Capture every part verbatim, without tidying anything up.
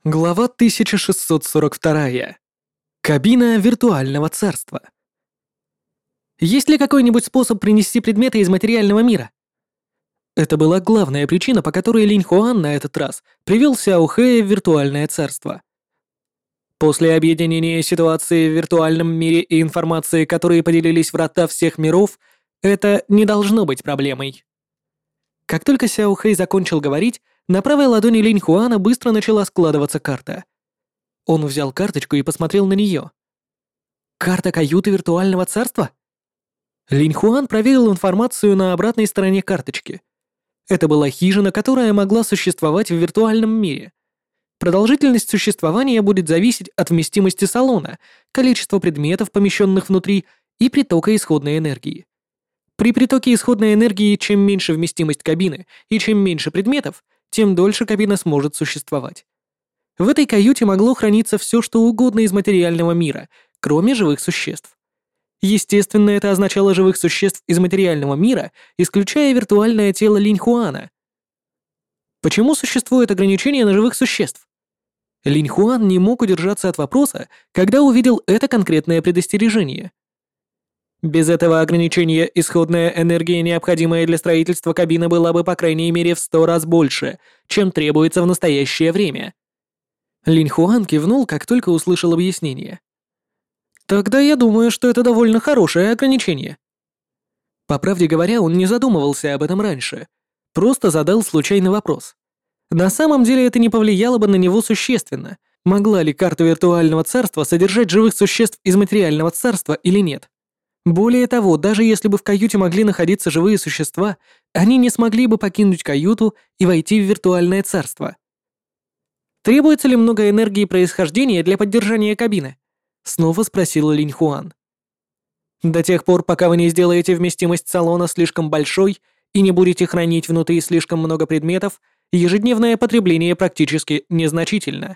Глава тысяча шестьсот сорок два. Кабина виртуального царства. Есть ли какой-нибудь способ принести предметы из материального мира? Это была главная причина, по которой Линь Хуан на этот раз привел Сяо Хэя в виртуальное царство. После объединения ситуации в виртуальном мире и информации, которые поделились врата всех миров, это не должно быть проблемой. Как только Сяо Хэй закончил говорить, на правой ладони Линь Хуана быстро начала складываться карта. Он взял карточку и посмотрел на нее. Карта каюты виртуального царства? Линь Хуан проверил информацию на обратной стороне карточки. Это была хижина, которая могла существовать в виртуальном мире. Продолжительность существования будет зависеть от вместимости салона, количества предметов, помещенных внутри, и притока исходной энергии. При притоке исходной энергии чем меньше вместимость кабины и чем меньше предметов, тем дольше кабина сможет существовать. В этой каюте могло храниться все, что угодно из материального мира, кроме живых существ. Естественно, это означало живых существ из материального мира, исключая виртуальное тело Линь Хуана. Почему существует ограничение на живых существ? Линь Хуан не мог удержаться от вопроса, когда увидел это конкретное предостережение. Без этого ограничения исходная энергия, необходимая для строительства кабины, была бы по крайней мере в сто раз больше, чем требуется в настоящее время. Линь Хуан кивнул, как только услышал объяснение. «Тогда я думаю, что это довольно хорошее ограничение». По правде говоря, он не задумывался об этом раньше, просто задал случайный вопрос. На самом деле это не повлияло бы на него существенно, могла ли карта виртуального царства содержать живых существ из материального царства или нет. Более того, даже если бы в каюте могли находиться живые существа, они не смогли бы покинуть каюту и войти в виртуальное царство. «Требуется ли много энергии происхождения для поддержания кабины?» — снова спросил Линь Хуан. «До тех пор, пока вы не сделаете вместимость салона слишком большой и не будете хранить внутри слишком много предметов, ежедневное потребление практически незначительно».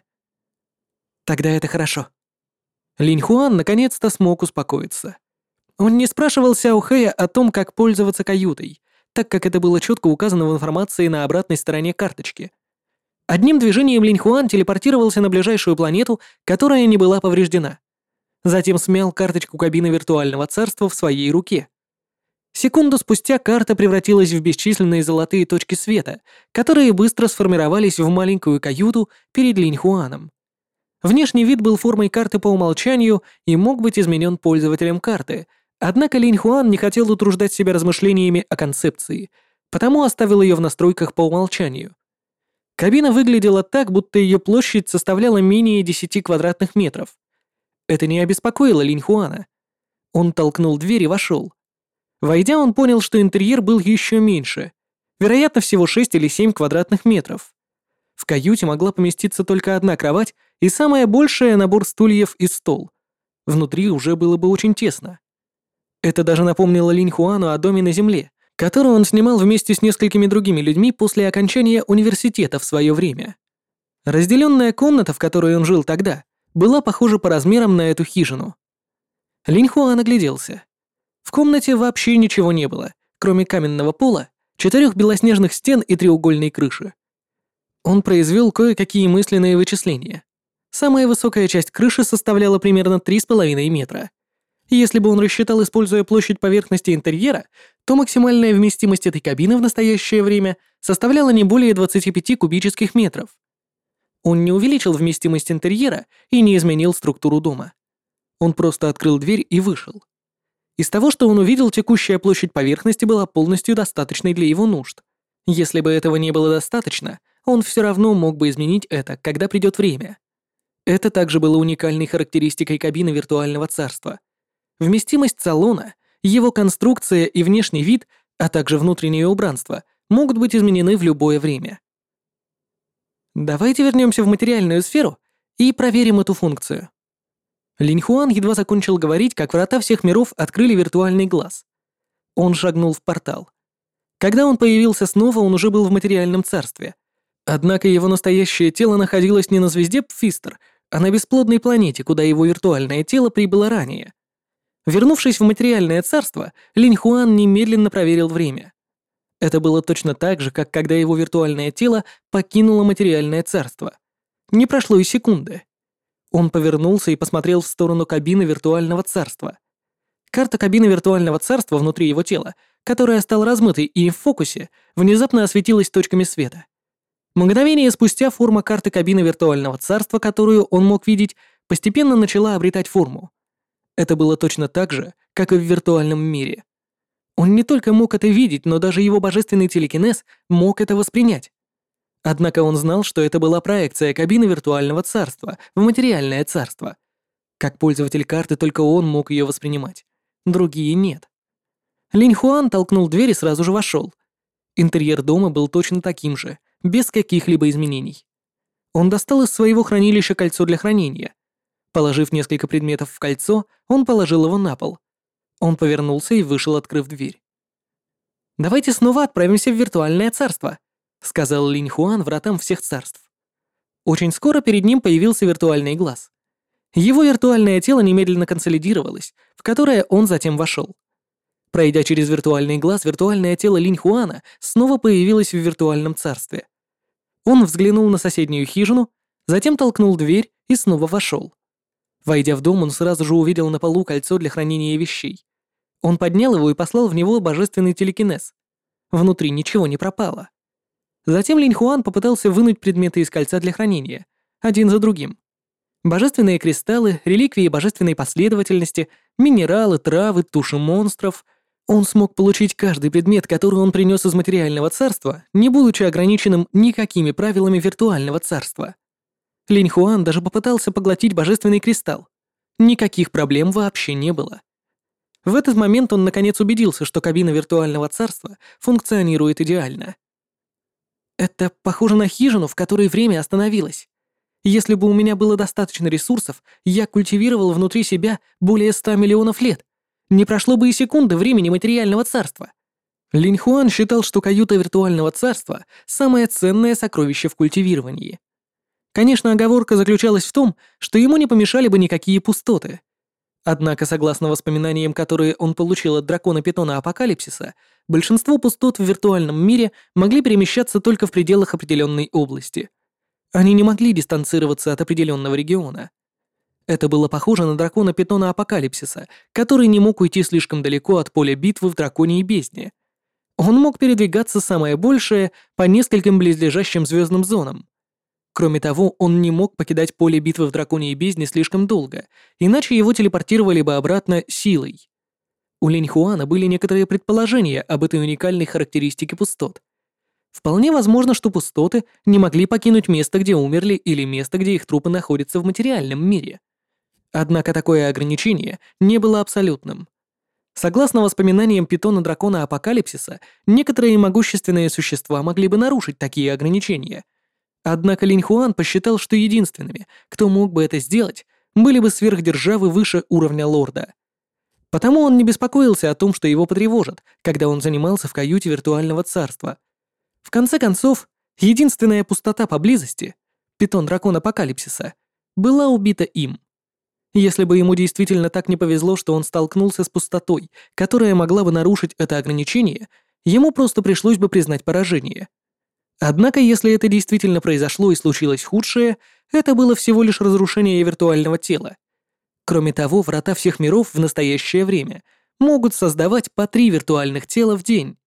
«Тогда это хорошо». Линь Хуан наконец-то смог успокоиться. Он не спрашивал Сяо Хэя о том, как пользоваться каютой, так как это было четко указано в информации на обратной стороне карточки. Одним движением Линь Хуан телепортировался на ближайшую планету, которая не была повреждена. Затем смял карточку кабины виртуального царства в своей руке. Секунду спустя карта превратилась в бесчисленные золотые точки света, которые быстро сформировались в маленькую каюту перед Линь Хуаном. Внешний вид был формой карты по умолчанию и мог быть изменен пользователем карты, однако Линь Хуан не хотел утруждать себя размышлениями о концепции, потому оставил ее в настройках по умолчанию. Кабина выглядела так, будто ее площадь составляла менее десяти квадратных метров. Это не обеспокоило Линь Хуана. Он толкнул дверь и вошел. Войдя, он понял, что интерьер был еще меньше, вероятно, всего шесть или семь квадратных метров. В каюте могла поместиться только одна кровать и самое большее набор стульев и стол. Внутри уже было бы очень тесно. Это даже напомнило Линь Хуану о доме на земле, который он снимал вместе с несколькими другими людьми после окончания университета в свое время. Разделенная комната, в которой он жил тогда, была похожа по размерам на эту хижину. Линь Хуан огляделся. В комнате вообще ничего не было, кроме каменного пола, четырех белоснежных стен и треугольной крыши. Он произвел кое-какие мысленные вычисления. Самая высокая часть крыши составляла примерно три с половиной метра. Если бы он рассчитал, используя площадь поверхности интерьера, то максимальная вместимость этой кабины в настоящее время составляла не более двадцати пяти кубических метров. Он не увеличил вместимость интерьера и не изменил структуру дома. Он просто открыл дверь и вышел. Из того, что он увидел, текущая площадь поверхности была полностью достаточной для его нужд. Если бы этого не было достаточно, он все равно мог бы изменить это, когда придет время. Это также было уникальной характеристикой кабины виртуального царства. Вместимость салона, его конструкция и внешний вид, а также внутреннее убранство могут быть изменены в любое время. Давайте вернемся в материальную сферу и проверим эту функцию. Линь Хуан едва закончил говорить, как врата всех миров открыли виртуальный глаз. Он шагнул в портал. Когда он появился снова, он уже был в материальном царстве. Однако его настоящее тело находилось не на звезде Пфистер, а на бесплодной планете, куда его виртуальное тело прибыло ранее. Вернувшись в материальное царство, Линь Хуан немедленно проверил время. Это было точно так же, как когда его виртуальное тело покинуло материальное царство. Не прошло и секунды. Он повернулся и посмотрел в сторону кабины виртуального царства. Карта кабины виртуального царства внутри его тела, которая стала размытой и в фокусе, внезапно осветилась точками света. Мгновение спустя форма карты кабины виртуального царства, которую он мог видеть, постепенно начала обретать форму. Это было точно так же, как и в виртуальном мире. Он не только мог это видеть, но даже его божественный телекинез мог это воспринять. Однако он знал, что это была проекция кабины виртуального царства в материальное царство. Как пользователь карты только он мог ее воспринимать. Другие нет. Линь Хуан толкнул дверь и сразу же вошел. Интерьер дома был точно таким же, без каких-либо изменений. Он достал из своего хранилища кольцо для хранения. Положив несколько предметов в кольцо, он положил его на пол. Он повернулся и вышел, открыв дверь. «Давайте снова отправимся в виртуальное царство», — сказал Линь Хуан вратам всех царств. Очень скоро перед ним появился виртуальный глаз. Его виртуальное тело немедленно консолидировалось, в которое он затем вошел. Пройдя через виртуальный глаз, виртуальное тело Линь Хуана снова появилось в виртуальном царстве. Он взглянул на соседнюю хижину, затем толкнул дверь и снова вошел. Войдя в дом, он сразу же увидел на полу кольцо для хранения вещей. Он поднял его и послал в него божественный телекинез. Внутри ничего не пропало. Затем Линь Хуан попытался вынуть предметы из кольца для хранения, один за другим. Божественные кристаллы, реликвии божественной последовательности, минералы, травы, туши монстров. Он смог получить каждый предмет, который он принес из материального царства, не будучи ограниченным никакими правилами виртуального царства. Линь Хуан даже попытался поглотить божественный кристалл. Никаких проблем вообще не было. В этот момент он наконец убедился, что кабина виртуального царства функционирует идеально. Это похоже на хижину, в которой время остановилось. Если бы у меня было достаточно ресурсов, я культивировал внутри себя более ста миллионов лет. Не прошло бы и секунды времени материального царства. Линь Хуан считал, что каюта виртуального царства – самое ценное сокровище в культивировании. Конечно, оговорка заключалась в том, что ему не помешали бы никакие пустоты. Однако, согласно воспоминаниям, которые он получил от дракона-питона Апокалипсиса, большинство пустот в виртуальном мире могли перемещаться только в пределах определенной области. Они не могли дистанцироваться от определенного региона. Это было похоже на дракона-питона Апокалипсиса, который не мог уйти слишком далеко от поля битвы в Драконьей бездне. Он мог передвигаться самое большее по нескольким близлежащим звездным зонам. Кроме того, он не мог покидать поле битвы в Драконьей бездне слишком долго, иначе его телепортировали бы обратно силой. У Линь Хуана были некоторые предположения об этой уникальной характеристике пустот. Вполне возможно, что пустоты не могли покинуть место, где умерли, или место, где их трупы находятся в материальном мире. Однако такое ограничение не было абсолютным. Согласно воспоминаниям питона-дракона Апокалипсиса, некоторые могущественные существа могли бы нарушить такие ограничения. Однако Линь Хуан посчитал, что единственными, кто мог бы это сделать, были бы сверхдержавы выше уровня лорда. Потому он не беспокоился о том, что его потревожат, когда он занимался в каюте виртуального царства. В конце концов, единственная пустота поблизости, питон-дракон Апокалипсиса, была убита им. Если бы ему действительно так не повезло, что он столкнулся с пустотой, которая могла бы нарушить это ограничение, ему просто пришлось бы признать поражение. Однако, если это действительно произошло и случилось худшее, это было всего лишь разрушение виртуального тела. Кроме того, врата всех миров в настоящее время могут создавать по три виртуальных тела в день.